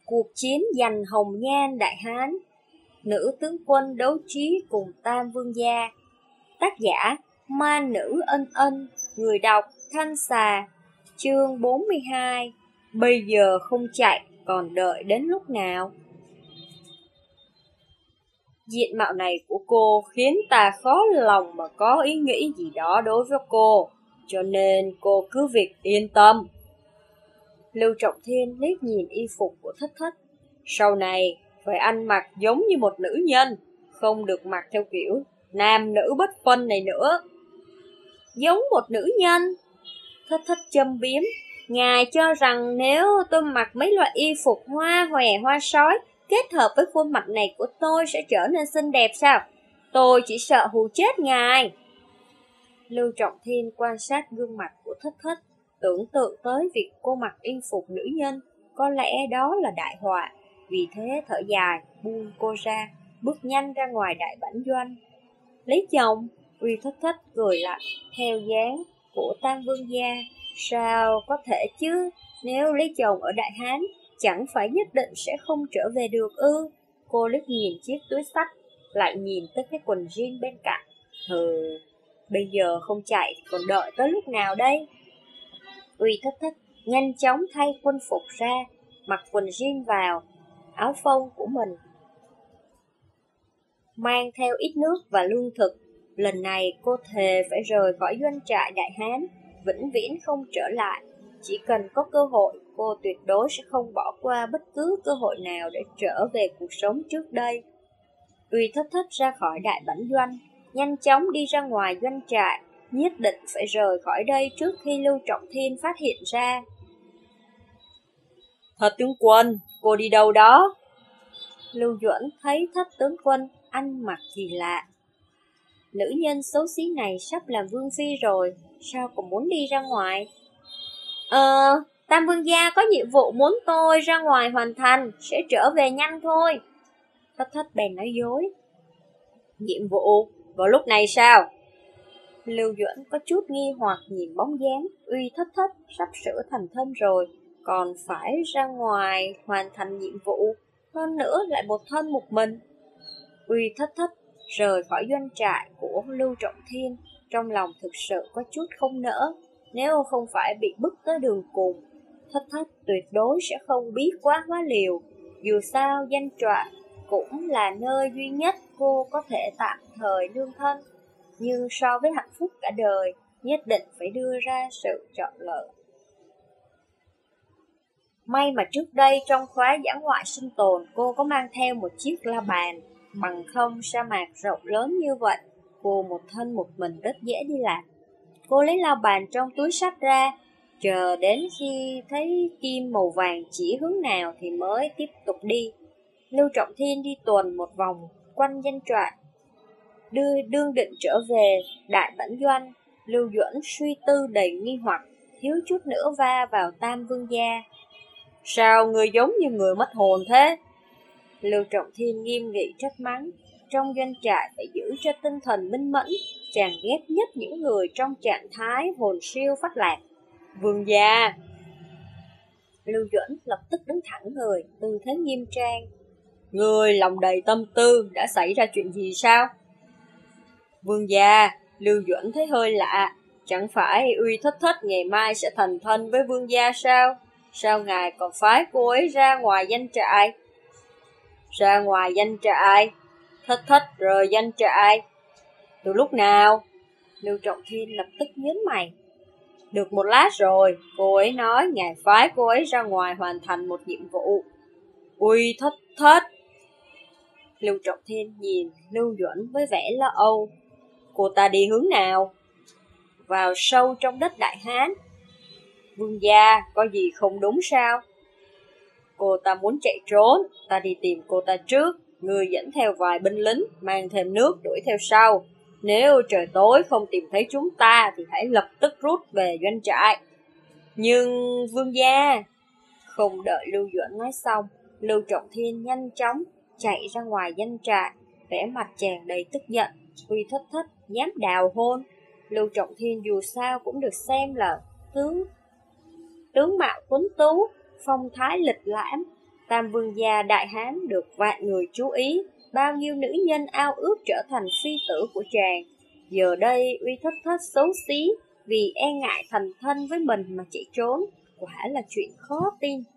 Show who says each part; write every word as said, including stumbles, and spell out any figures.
Speaker 1: Cuộc chiến giành Hồng Nhan Đại Hán, nữ tướng quân đấu trí cùng Tam Vương gia. Tác giả Ma Nữ Ân Ân. Người đọc Thanh Xà. Chương bốn mươi hai. Bây giờ không chạy, còn đợi đến lúc nào? Diện mạo này của cô khiến ta khó lòng mà có ý nghĩ gì đó đối với cô, cho nên cô cứ việc yên tâm. Lưu Trọng Thiên liếc nhìn y phục của Thất Thất. Sau này phải ăn mặc giống như một nữ nhân, không được mặc theo kiểu nam nữ bất phân này nữa. Giống một nữ nhân? Thất Thất châm biếm. Ngài cho rằng nếu tôi mặc mấy loại y phục hoa hòe hoa sói kết hợp với khuôn mặt này của tôi sẽ trở nên xinh đẹp sao? Tôi chỉ sợ hù chết ngài. Lưu Trọng Thiên quan sát gương mặt của Thất Thất, tưởng tượng tới việc cô mặc y phục nữ nhân, có lẽ đó là đại họa. Vì thế thở dài, buông cô ra, bước nhanh ra ngoài đại bản doanh. Lấy chồng? Uy Thất Thất cười lại, theo dáng của Tam Vương gia. Sao có thể chứ, nếu lấy chồng ở Đại Hán, chẳng phải nhất định sẽ không trở về được ư? Cô liếc nhìn chiếc túi xách, lại nhìn tới cái quần jean bên cạnh. Hừ, bây giờ không chạy thì còn đợi tới lúc nào đây? Uy Thất Thất nhanh chóng thay quân phục ra, mặc quần jean vào, áo phông của mình, mang theo ít nước và lương thực. Lần này cô thề phải rời khỏi doanh trại Đại Hán, vĩnh viễn không trở lại. Chỉ cần có cơ hội, cô tuyệt đối sẽ không bỏ qua bất cứ cơ hội nào để trở về cuộc sống trước đây. Uy Thất Thất ra khỏi đại bản doanh, nhanh chóng đi ra ngoài doanh trại, nhất định phải rời khỏi đây trước khi Lưu Trọng Thiên phát hiện ra. Thất tướng quân, cô đi đâu đó? Lưu Duẩn thấy Thất tướng quân ăn mặc kỳ lạ. Nữ nhân xấu xí này sắp làm vương phi rồi, sao còn muốn đi ra ngoài? Ờ, Tam Vương gia có nhiệm vụ muốn tôi ra ngoài hoàn thành, sẽ trở về nhanh thôi. Thất Thất bèn nói dối. Nhiệm vụ? Vào lúc này sao? Lưu Duẩn có chút nghi hoặc nhìn bóng dáng Uy Thất Thất sắp sửa thành thân rồi, còn phải ra ngoài hoàn thành nhiệm vụ, hơn nữa lại một thân một mình. Uy Thất Thất rời khỏi doanh trại của Lưu Trọng Thiên, trong lòng thực sự có chút không nỡ. Nếu không phải bị bức tới đường cùng, Thất Thất tuyệt đối sẽ không biết quá hóa liều. Dù sao doanh trại cũng là nơi duy nhất cô có thể tạm thời nương thân, nhưng so với hạnh phúc cả đời, nhất định phải đưa ra sự chọn lựa. May mà trước đây trong khóa dã ngoại sinh tồn cô có mang theo một chiếc la bàn, bằng không sa mạc rộng lớn như vậy, cô một thân một mình rất dễ đi làm. Cô lấy la bàn trong túi xách ra, chờ đến khi thấy kim màu vàng chỉ hướng nào thì mới tiếp tục đi. Lưu Trọng Thiên đi tuần một vòng quanh doanh trại, đưa đương định trở về đại bản doanh. Lưu Duẩn suy tư đầy nghi hoặc, thiếu chút nữa va vào Tam Vương gia. Sao người giống như người mất hồn thế? Lưu Trọng Thiên nghiêm nghị trách mắng. Trong doanh trại phải giữ cho tinh thần minh mẫn, chàng ghét nhất những người trong trạng thái hồn siêu phách lạc. Vương gia! Lưu Duẩn lập tức đứng thẳng người, tư thế nghiêm trang. Người lòng đầy tâm tư, đã xảy ra chuyện gì sao? Vương gia! Lưu Duẩn thấy hơi lạ, chẳng phải Uy Thất Thất ngày mai sẽ thành thân với vương gia sao? Sao ngài còn phái cô ấy ra ngoài doanh trại? Ra ngoài doanh trại? Thất Thất rời doanh trại? Từ lúc nào? Lưu Trọng Thiên lập tức nhướng mày. Được một lát rồi, cô ấy nói ngài phái cô ấy ra ngoài hoàn thành một nhiệm vụ. Uy Thất Thất! Lưu Trọng Thiên nhìn Lưu Duẩn với vẻ lo âu. Cô ta đi hướng nào? Vào sâu trong đất Đại Hán. Vương gia, có gì không đúng sao? Cô ta muốn chạy trốn, ta đi tìm cô ta trước. Người dẫn theo vài binh lính, mang thêm nước đuổi theo sau. Nếu trời tối không tìm thấy chúng ta thì hãy lập tức rút về doanh trại. Nhưng vương gia... Không đợi Lưu Duẩn nói xong, Lưu Trọng Thiên nhanh chóng chạy ra ngoài doanh trại, vẻ mặt chàng đầy tức giận. Uy Thất Thất dám đào hôn. Lưu Trọng Thiên dù sao cũng được xem là tướng tướng mạo tuấn tú, phong thái lịch lãm, Tam vương gia đại hán được vạn người chú ý, bao nhiêu nữ nhân ao ước trở thành phi tử của chàng. Giờ đây uy thất thất xấu xí, vì e ngại thành thân với mình mà chạy trốn, quả là chuyện khó tin.